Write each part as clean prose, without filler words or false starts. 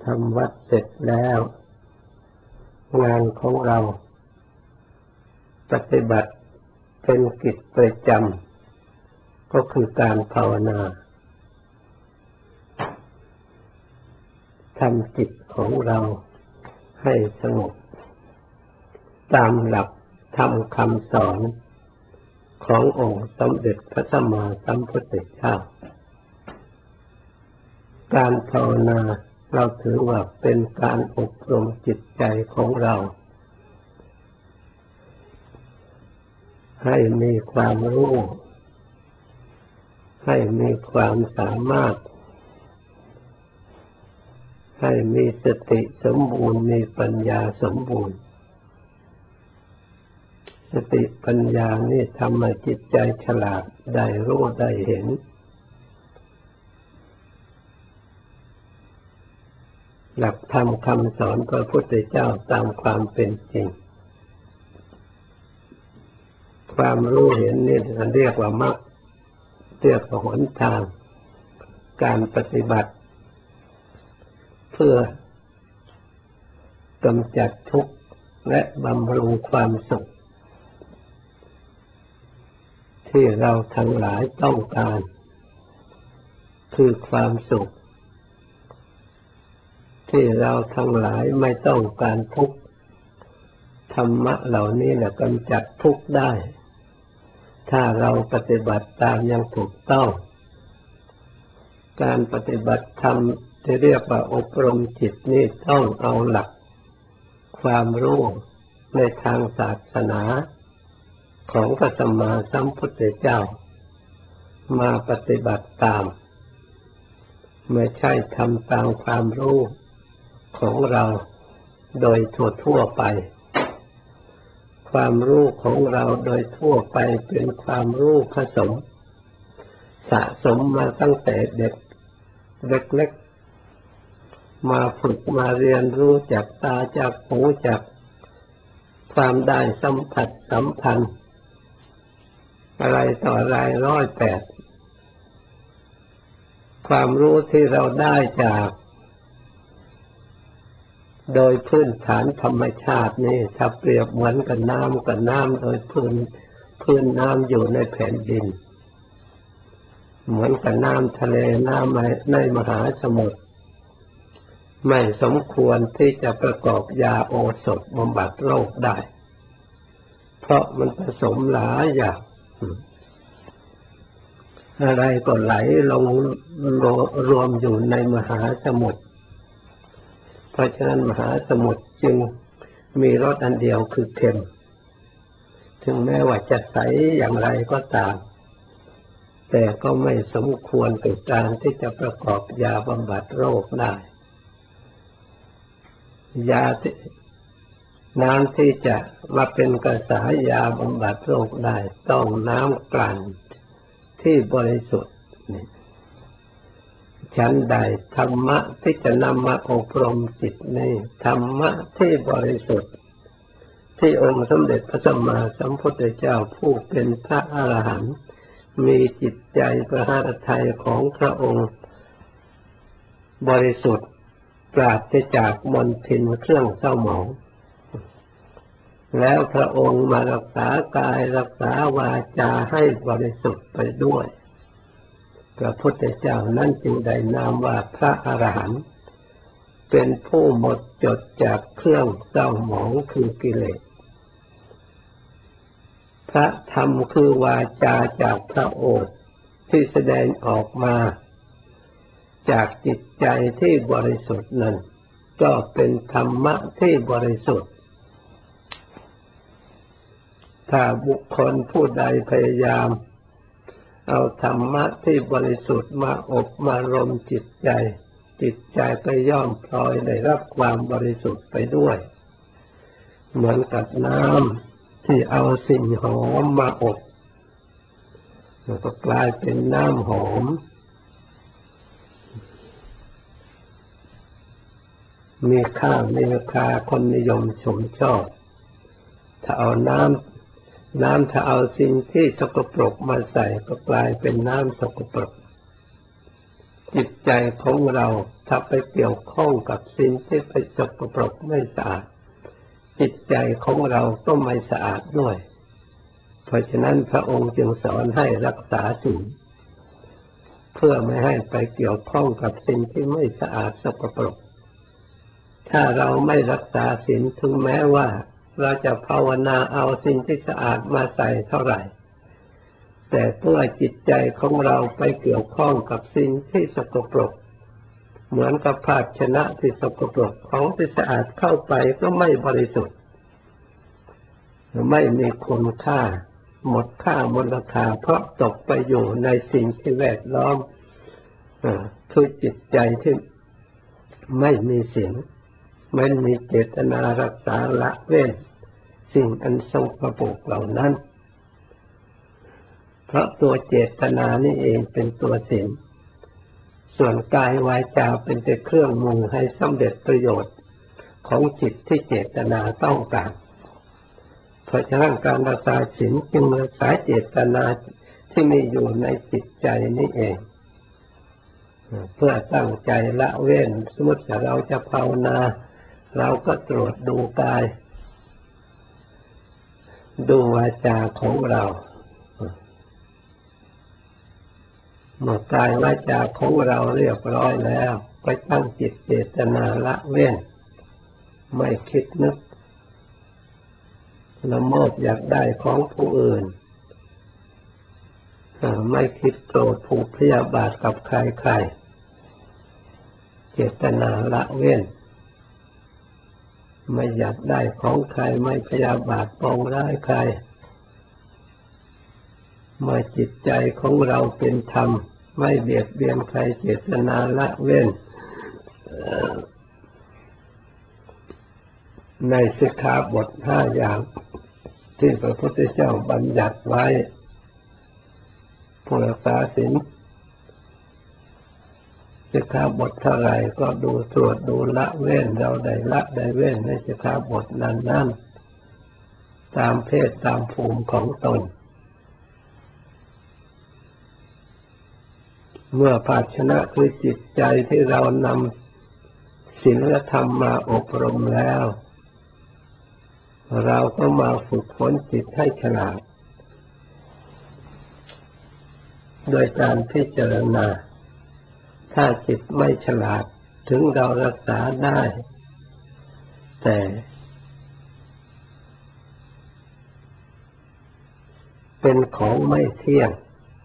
ำวัดเสร็จแล้วงานของเราปฏิบัติเป็นกิจประจำก็คือการภาวนาทำจิตของเราให้สงบตามหลักธรรมคำสอนขององค์สมเด็จพระสัมมาสัมพุทธเจ้าการภาวนาเราถือว่าเป็นการอบรมจิตใจของเราให้มีความรู้ให้มีความสามารถให้มีสติสมบูรณ์มีปัญญาสมบูรณ์สติปัญญานี่ทำให้จิตใจฉลาดได้รู้ได้เห็นหลักธรรมคำสอนพระพุทธเจ้าตามความเป็นจริงความรู้เห็นนี่เรียกว่ามรรคเรียกว่าหนทางการปฏิบัติเพื่อกำจัดทุกข์และบำรุงความสุขที่เราทั้งหลายต้องการคือความสุขที่เราทั้งหลายไม่ต้องการทุกข์ธรรมะเหล่านี้แหละกำจัดทุกข์ได้ถ้าเราปฏิบัติตามอย่างถูกต้องการปฏิบัติธรรมที่เรียกว่าอบรมจิตนี่ต้องเอาหลักความรู้ในทางศาสนาของพระสัมมาสัมพุทธเจ้ามาปฏิบัติตามไม่ใช่ทำตามความรู้ของเราโดยทั่วไปความรู้ของเราโดยทั่วไปเป็นความรู้ผสมสะสมมาตั้งแต่เด็กเล็กๆมาฝึกมาเรียนรู้จากตาจากหูจากความได้สัมผัสสัมพันธ์อะไรต่ออะไร108ความรู้ที่เราได้จากโดยพื้นฐานธรรมชาตินี่ถ้าเปรียบเหมือนกับน้ำโดยพื้นน้ำอยู่ในแผ่นดินเหมือนกับน้ำทะเลน้ำในมหาสมุทรไม่สมควรที่จะประกอบยาโอสถบำบัดโรคได้เพราะมันผสมหลายอย่างอะไรก็ไหลลงรวมอยู่ในมหาสมุทรเพราะฉะนั้นมหาสมุทรจึงมีรสอันเดียวคือเค็มถึงแม้ว่าจะใสอย่างไรก็ตามแต่ก็ไม่สมควรกับการที่จะประกอบยาบำบัดโรคได้น้ำที่จะมาเป็นกระแสยาบำบัดโรคได้ต้องน้ำกลั่นที่บริสุทธิ์ฉันใดธรรมะที่จะนำมาอบรมจิตนี้ธรรมะที่บริสุทธิ์ที่องค์สมเด็จพระสัมมาสัมพุทธเจ้าผู้เป็นพระอรหันต์มีจิตใจประหารทัยของพระองค์บริสุทธิ์ปราศจากมลทินเครื่องเศร้าหมองแล้วพระองค์มารักษากายรักษาวาจาให้บริสุทธิ์ไปด้วยพระพุทธเจ้านั้นจึงได้นามว่าพระอรหันต์เป็นผู้หมดจดจากเครื่องเศร้าหมองคือกิเลสพระธรรมคือวาจาจากพระโอษฐ์ที่แสดงออกมาจากจิตใจที่บริสุทธิ์นั้นก็เป็นธรรมะที่บริสุทธิ์ถ้าบุคคลผู้ใดพยายามเอาธรรมะที่บริสุทธิ์มาอบมารมจิตใจก็ย่อมพลอยได้รับความบริสุทธิ์ไปด้วยเหมือนกับน้ำที่เอาสิ่งหอมมาอบแล้วก็กลายเป็นน้ำหอมมีค่ามีราคาคนนิยมชมชอบถ้าเอาน้ำถ้าเอาสิ่งที่สกปรกมาใส่ก็กลายเป็นน้ำสกปรกจิตใจของเราถ้าไปเกี่ยวข้องกับสิ่งที่ไปสกปรกไม่สะอาดจิตใจของเราก็ไม่สะอาดด้วยเพราะฉะนั้นพระองค์จึงสอนให้รักษาศีลเพื่อไม่ให้ไปเกี่ยวข้องกับสิ่งที่ไม่สะอาดสกปรกถ้าเราไม่รักษาศีลถึงแม้ว่าเราจะภาวนาเอาสิ่งที่สะอาดมาใส่เท่าไหร่แต่เมื่อจิตใจของเราไปเกี่ยวข้องกับสิ่งที่สกปรกเหมือนกับภาชนะที่สกปรกของที่สะอาดเข้าไปก็ไม่บริสุทธิ์ไม่มีคุณค่าหมดค่าหมดราคาเพราะตกไปอยู่ในสิ่งที่แวดล้อมคือจิตใจที่ไม่มีศีลไม่มีเจตนารักษาละเว้นสิ่งอันสกปรกเหล่านั้นเพราะตัวเจตนานี่เองเป็นตัวศีลส่วนกายวาจาเป็นแต่เครื่องมือให้สำเร็จประโยชน์ของจิตที่เจตนาต้องการเพราะฉะนั้นการรักษาศีลจึงรักษาเจตนาที่มีอยู่ในจิตใจนี่เองเพื่อตั้งใจละเว้นสมมติเราจะภาวนาเราก็ตรวจดูกายดูวาจาของเราเมื่อกายวาจาของเราเรียบร้อยแล้วก็ตั้งจิตเจตนาละเว้นไม่คิดนึกละโมบอยากได้ของผู้อื่นไม่คิดโกรธผูกพยาบาทกับใครๆเจตนาละเว้นไม่อยากได้ของใครไม่พยาบาทปองร้ายใครเมื่อจิตใจของเราเป็นธรรมไม่เบียดเบียนใครเจตนาละเว้นในสิกขาบท5อย่างที่พระพุทธเจ้าบัญญัติไว้ผู้รักษาศีลสิกขาบทเท่าไรก็ดูตรวจดูละเว้นเราได้ละได้เว้นในสิกขาบทนั้นๆตามเพศตามภูมิของตนเมื่อภาชนะคือจิตใจที่เรานำศีลธรรมมาอบรมแล้วเราก็มาฝึกฝนจิตให้ฉลาดโดยการพิจารณาถ้าจิตไม่ฉลาดถึงเรารักษาได้แต่เป็นของไม่เที่ยง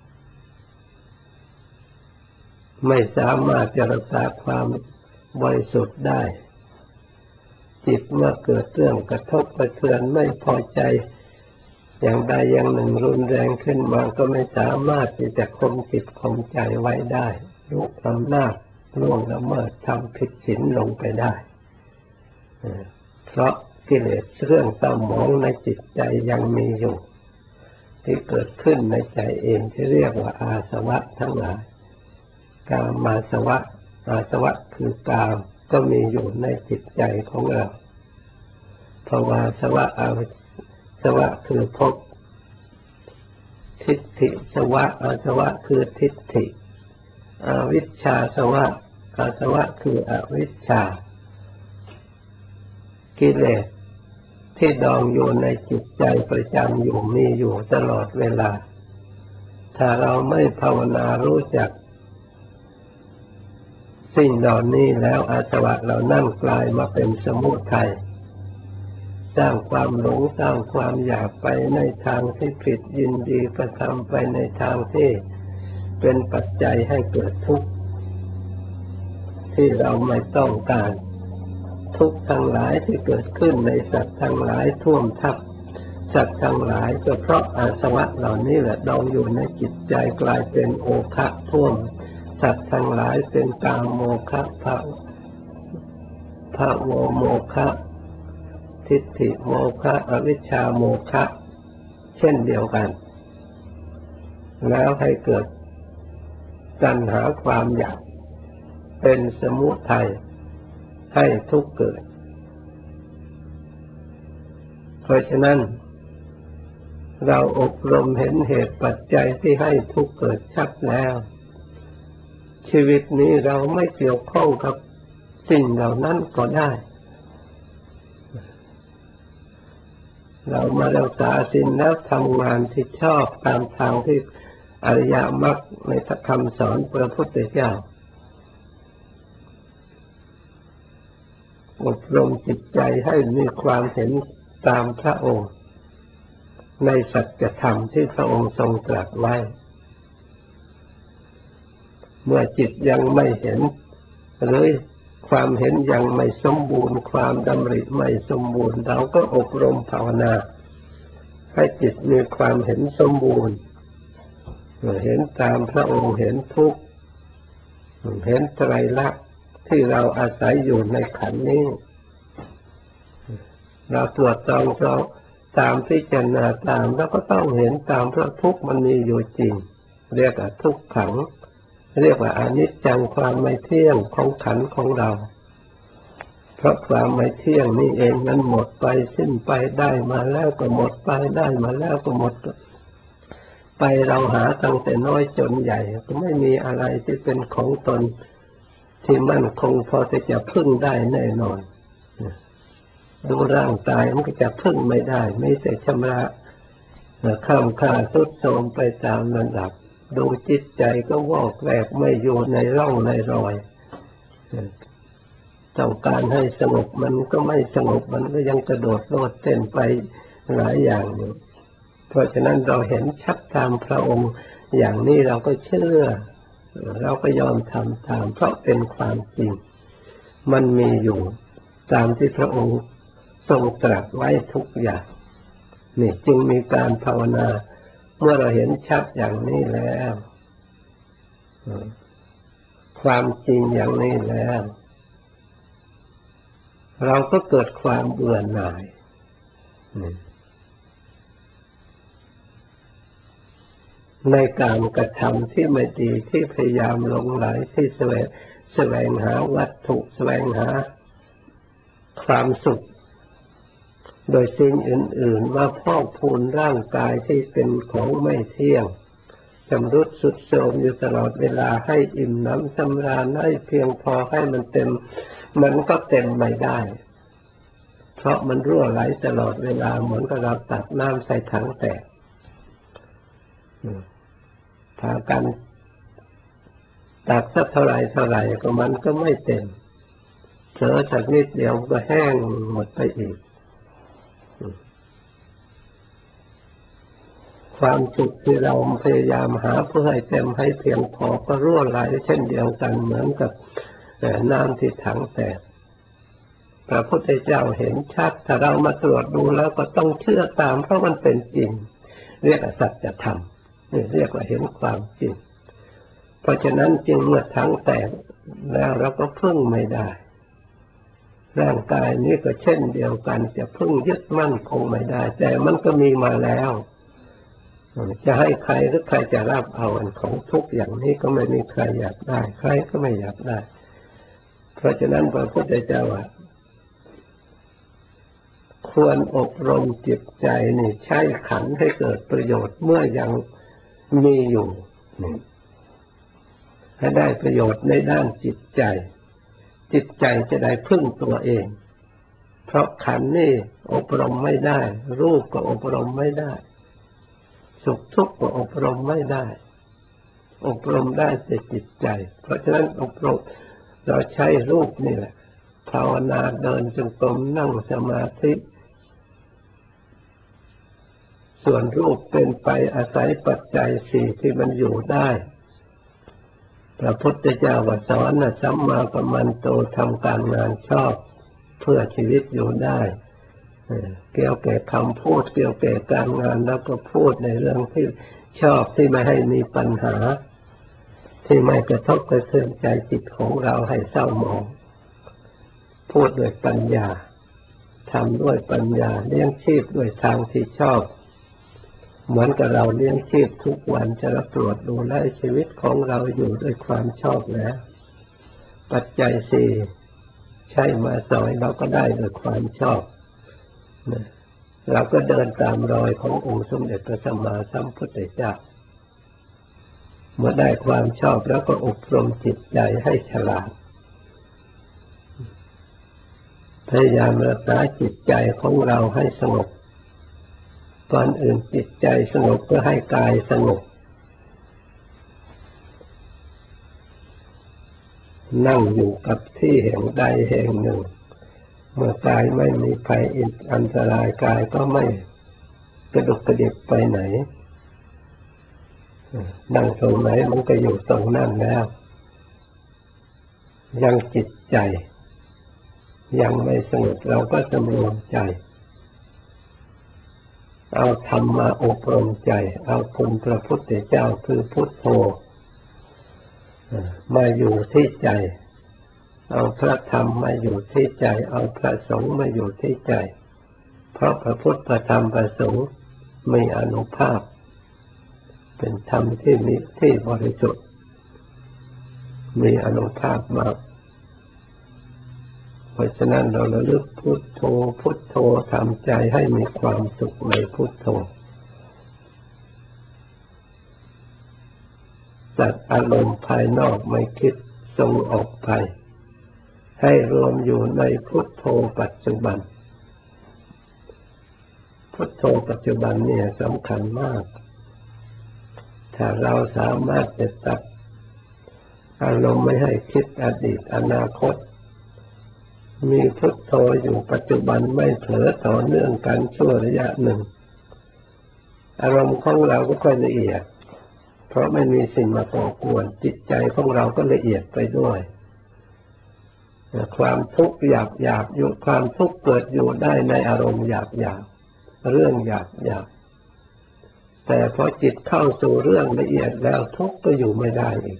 ไม่สามารถจะรักษาความบริสุทธิ์ได้จิตเมื่อเกิดเรื่องกระทบกระเทือนไม่พอใจอย่างใดอย่างหนึ่งรุนแรงขึ้นมาก็ไม่สามารถที่จะคงจิตคงใจไว้ได้ลุกอำนาจล่วงละเมิดทำผิดศีลลงไปได้เพราะกิเลสเรื่องเศร้าหมองในจิตใจยังมีอยู่ที่เกิดขึ้นในใจเองที่เรียกว่าอาสวะทั้งหลายกามาสวะอาสวะคือกามก็มีอยู่ในจิตใจของเราภวาสวะอาสวะคือภพทิฏฐิสวะอาสวะคือทิฏฐิอวิชชาสวะอาสวะคืออวิชชากิเลสที่ดองอยู่ในจิตใจประจำอยู่มีอยู่ตลอดเวลาถ้าเราไม่ภาวนารู้จักสิ่งเหล่านี้แล้วอาสวะเหล่านั้นกลายมาเป็นสมุทัยสร้างความหลงสร้างความอยากไปในทางที่ผิดยินดีกระทำไปในทางที่เป็นปัจจัยให้เกิดทุกข์ที่เราไม่ต้องการทุกข์ทั้งหลายที่เกิดขึ้นในสัตว์ทั้งหลายท่วมทับสัตว์ทั้งหลายก็เพราะอาสวะเหล่านี้แหละดองอยู่ในจิตใจกลายเป็นโอคะท่วมสัตว์ทั้งหลายเป็นกามโมคะภวโมคะทิฏฐิโมคะอวิชชาโมคะเช่นเดียวกันแล้วให้เกิดตัณหาความอยากเป็นสมุทัยให้ทุกข์เกิดเพราะฉะนั้นเราอบรมเห็นเหตุปัจจัยที่ให้ทุกข์เกิดชัดแล้วชีวิตนี้เราไม่เกี่ยวข้องกับสิ่งเหล่านั้นก็ได้เรามารักษาศีลแล้วทำงานที่ชอบตามทางที่อริยมรรคในคำสอนพระพุทธเจ้าอบรมจิตใจให้มีความเห็นตามพระองค์ในสัจธรรมที่พระองค์ทรงตรัสไว้เมื่อจิตยังไม่เห็นหรือความเห็นยังไม่สมบูรณ์ความดำริไม่สมบูรณ์เราก็อบรมภาวนาให้จิตมีความเห็นสมบูรณ์เห็นตามพระองค์เห็นทุกข์เห็นไตรลักษณ์ที่เราอาศัยอยู่ในขันธ์นี้เราตรวจตองเราตามพิจารณาตามแล้วก็ต้องเห็นตามเพราะทุกข์มันมีอยู่จริงเรียกว่าทุกขังเรียกว่าอนิจจังความไม่เที่ยงของขันธ์ของเราเพราะความไม่เที่ยงนี่เองนั้นหมดไปสิ้นไปได้มาแล้วก็หมดไปได้มาแล้วก็หมดไปเราหาตั้งแต่น้อยจนใหญ่ก็ไม่มีอะไรที่เป็นของตนที่มั่นคงพอที่จะพึ่งได้แน่นอนดูร่างกายมันก็จะพึ่งไม่ได้ไม่แต่ชำระข้ามค่าทรุดโทรมไปตามลำดับดูจิตใจก็วอกแวกไม่อยู่ในร่องในรอยต้องการให้สงบมันก็ไม่สงบมันก็ยังกระโดดโลดเต้นไปหลายอย่างอยู่เพราะฉะนั้นเราเห็นชัดตามพระองค์อย่างนี้เราก็เชื่อเราก็ยอมทำตามเพราะเป็นความจริงมันมีอยู่ตามที่พระองค์ทรงตรัสไว้ทุกอย่างนี่จึงมีการภาวนาเมื่อเราเห็นชัดอย่างนี้แล้วความจริงอย่างนี้แล้วเราก็เกิดความเบื่อหน่ายในการกระทำที่ไม่ดีที่พยายามหลงไหลที่แสวงหาวัตถุแสวงหาความสุขโดยสิ่งอื่นๆมาพอกพูนร่างกายที่เป็นของไม่เที่ยงชำรุดทรุดโทรมอยู่ตลอดเวลาให้อิ่มหนำสำราญให้เพียงพอให้มันเต็มมันก็เต็มไม่ได้เพราะมันรั่วไหลตลอดเวลาเหมือนกับเราตักน้ำใส่ถังแตกพากันตักสักเท่าไรก็มันก็ไม่เต็มเผลอสักนิดเดียวก็แห้งหมดไปอีกความสุขที่เราพยายามหาเพื่อให้เต็มให้เพียงพอก็รั่วไหลเช่นเดียวกันเหมือนกับน้ำที่ถังแตกพระพุทธเจ้าเห็นชัดถ้าเรามาตรวจดูแล้วก็ต้องเชื่อตามเพราะมันเป็นจริงเรียกว่าสัจธรรมเรียกว่าเห็นความจริงเพราะฉะนั้นจึงเมื่อถังแตกแล้วเราก็พึ่งไม่ได้ร่างกายนี้ก็เช่นเดียวกันจะพึ่งยึดมั่นคงไม่ได้แต่มันก็มีมาแล้วจะให้ใครหรือใครจะรับเอาอันของทุกอย่างนี้ก็ไม่มีใครอยากได้ใครก็ไม่อยากได้เพราะฉะนั้นพระพุทธเจ้าควรอบรมจิตใจนี่ใช้ขันธ์ให้เกิดประโยชน์เมื่อยังมีอยู่ให้ได้ประโยชน์ในด้านจิตใจจิตใจจะได้พึ่งตัวเองเพราะขันธ์นี่อบรมไม่ได้รูปก็อบรมไม่ได้สุขทุกข์ก็อบรมไม่ได้อบรมได้แต่จิตใจเพราะฉะนั้นอบรมเราใช้รูปนี่แหละภาวนาเดินจงกรมนั่งสมาธิส่วนรูปเป็นไปอาศัยปัจจัยสี่ที่มันอยู่ได้พระพุทธเจ้าสอนสัมมากัมมันโตทำการงานชอบเพื่อชีวิตอยู่ได้เกี่ยวแก่คำพูดเกี่ยวแก่การงานแล้วก็พูดในเรื่องที่ชอบที่ไม่ให้มีปัญหาที่ไม่กระทบกระเทือนใจจิตของเราให้เศร้าหมองพูดด้วยปัญญาทำด้วยปัญญาเลี้ยงชีพด้วยทางที่ชอบเหมือนกับเราเลี้ยงชีพทุกวันจะรับตรวจดูแลชีวิตของเราอยู่ด้วยความชอบแล้วปัจจัยสี่ใช้มาสอยเราก็ได้ด้วยความชอบเราก็เดินตามรอยขององค์สมเด็จพระสัมมาสัมพุทธเจ้าเมื่อได้ความชอบแล้วก็อบรมจิตใจให้ฉลาดพยายามรักษาจิตใจของเราให้สงบก่อนอื่นจิตใจสงบเพื่อให้กายสงบนั่งอยู่กับที่แห่งใดแห่งหนึ่งเมื่อกายไม่มีภัยอันตรายกายก็ไม่กระดุกกระดิกไปไหนนั่งตรงไหนมันก็อยู่ตรงนั้นแล้วยังจิตใจยังไม่สงบเราก็สำรวมใจเอาธรรมมาอบรมใจเอาคุณพระพุทธเจ้าคือพุทโธมาอยู่ที่ใจเอาพระธรรมมาอยู่ที่ใจเอาพระสงฆ์มาอยู่ที่ใจเพราะพระพุทธพระธรรมพระสงฆ์มีอานุภาพเป็นธรรมที่มีที่บริสุทธิ์มีอานุภาพมากเพราะฉะนั้นเราระลึกพุทโธพุทโธทำใจให้มีความสุขในพุทโธตัดอารมณ์ภายนอกไม่คิดส่งออกไปให้รวมอยู่ในพุทโธปัจจุบันพุทโธปัจจุบันเนี่ยสำคัญมากถ้าเราสามารถจะตัดอารมณ์ไม่ให้คิดอดีตอนาคตมีพุทโธอยู่ปัจจุบันไม่เผลอต่อเนื่องกันชั่วระยะหนึ่งอารมณ์ของเราก็ค่อยละเอียดเพราะไม่มีสิ่งมาก่อกวนจิตใจของเราก็ละเอียดไปด้วยความทุกข์หยาบอยู่ความทุกข์เกิดอยู่ได้ในอารมณ์หยาบเรื่องหยาบแต่พอจิตเข้าสู่เรื่องละเอียดแล้วทุกข์ก็อยู่ไม่ได้อีก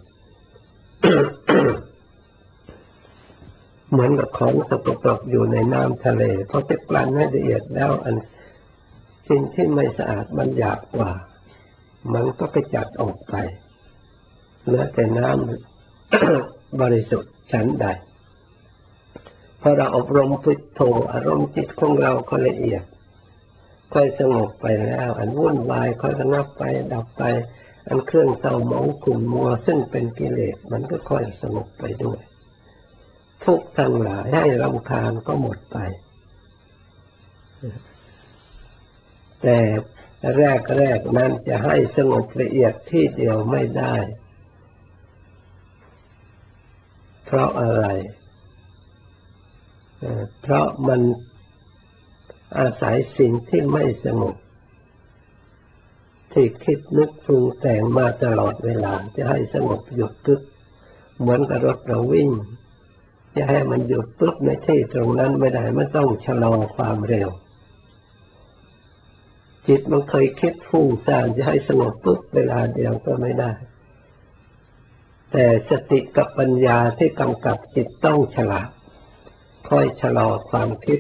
เหมือนกับของสกปรกอยู่ในน้ำทะเลพอจะกลั่นให้ละเอียดแล้วสิ่งที่ไม่สะอาดมันหยาบกว่ามันก็กระจัดออกไปเหลือแต่น้ำ บริสุทธิ์ชั้นใดพอเราอบรมพุทโธอารมณ์จิตของเราก็ละเอียดค่อยสงบไปแล้วอันวุ่นวายค่อยระงับไปดับไปอันเครื่องเศร้าหมองขุ่นมัวซึ่งเป็นกิเลสมันก็ค่อยสงบไปด้วยทุกข์ทั้งหลายให้รำคาญก็หมดไปแต่แรกนั้นจะให้สงบละเอียดที่เดียวไม่ได้เพราะอะไรเพราะมันอาศัยสิ่งที่ไม่สงบที่คิดนึกปรุงแต่งมาตลอดเวลาจะให้สงบหยุดกึกเหมือนกับรถเราวิ่งจะให้มันหยุดปึ๊บในที่ตรงนั้นไม่ได้มันต้องชะลอความเร็วจิตมันเคยคิดฟุ้งซ่านจะให้สงบปึ๊บเวลาเดียวก็ไม่ได้แต่สติกับปัญญาที่กำกับจิตต้องฉลาดค่อยชะลอความคิด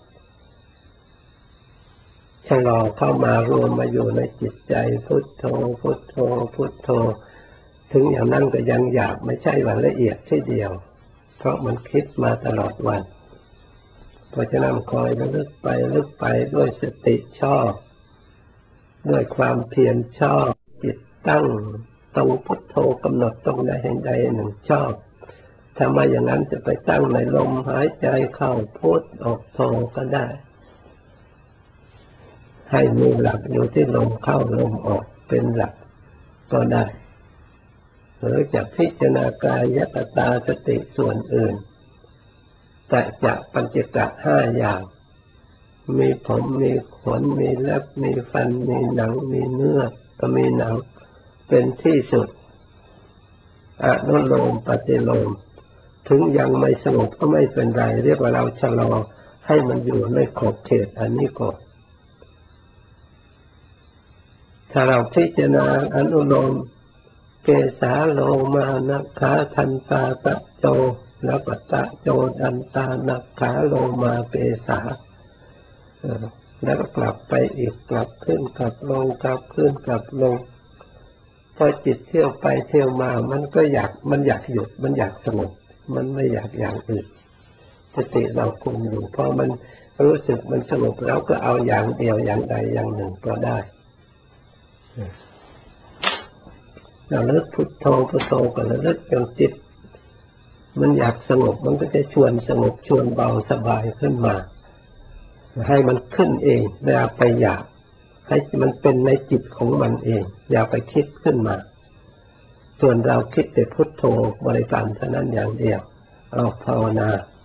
ชะลอเข้ามารวมมาอยู่ในจิตใจพุทโธพุทโธพุทโธถึงอย่างนั้นก็ยังหยาบไม่ใช่ว่าละเอียดทีเดียวเพราะมันคิดมาตลอดวันเพราะฉะนั้นคอยระลึกไปด้วยสติชอบด้วยความเพียรชอบจิตตั้งตรงพุทโธกำหนดตรงใดแห่งใดหนึ่งชอบถ้าไม่อย่างนั้นจะไปตั้งในลมหายใจเข้าพุทออกโธก็ได้ให้มีหลักอยู่ที่ลมเข้าลมออกเป็นหลักก็ได้หรือจะพิจารณากายคตาสติส่วนอื่นแต่จะปัญจกะห้าอย่างมีผมมีขนมีเล็บมีฟันมีหนังมีเนื้อก็มีหนังเป็นที่สุดอนุโลมปฏิโลมถึงยังไม่สงบก็ไม่เป็นไรเรียกว่าเราชะลอให้มันอยู่ในขอบเขตอันนี้ก่อนถ้าเราพิจารณาอนุโลมเกสาโลมานักขาทันตาตะโจแล้วก็ตะโจทันตานักขาโลมาเกสาแล้วก็กลับไปอีกกลับขึ้นกลับลงกลับขึ้นกลับลงพอจิตเที่ยวไปเที่ยวมามันอยากหยุดมันอยากสงบมันไม่อยากอย่างอื่นสติเราคุมอยู่พอมันรู้สึกมันสงบแล้วก็เอาอย่างเดียวอย่างใดอย่างหนึ่งก็ได้ระลึกพุทโธพุทโธก็ระลึกจนจิตมันอยากสงบมันก็จะชวนสงบชวนเบาสบายขึ้นมาให้มันขึ้นเองอย่าไปอยากให้มันเป็นในจิตของมันเองอย่าไปคิดขึ้นมาส่วนเราคิดแต่พุทโธบริกรรมเท่านั้นอย่างเดียวเอาภาวนา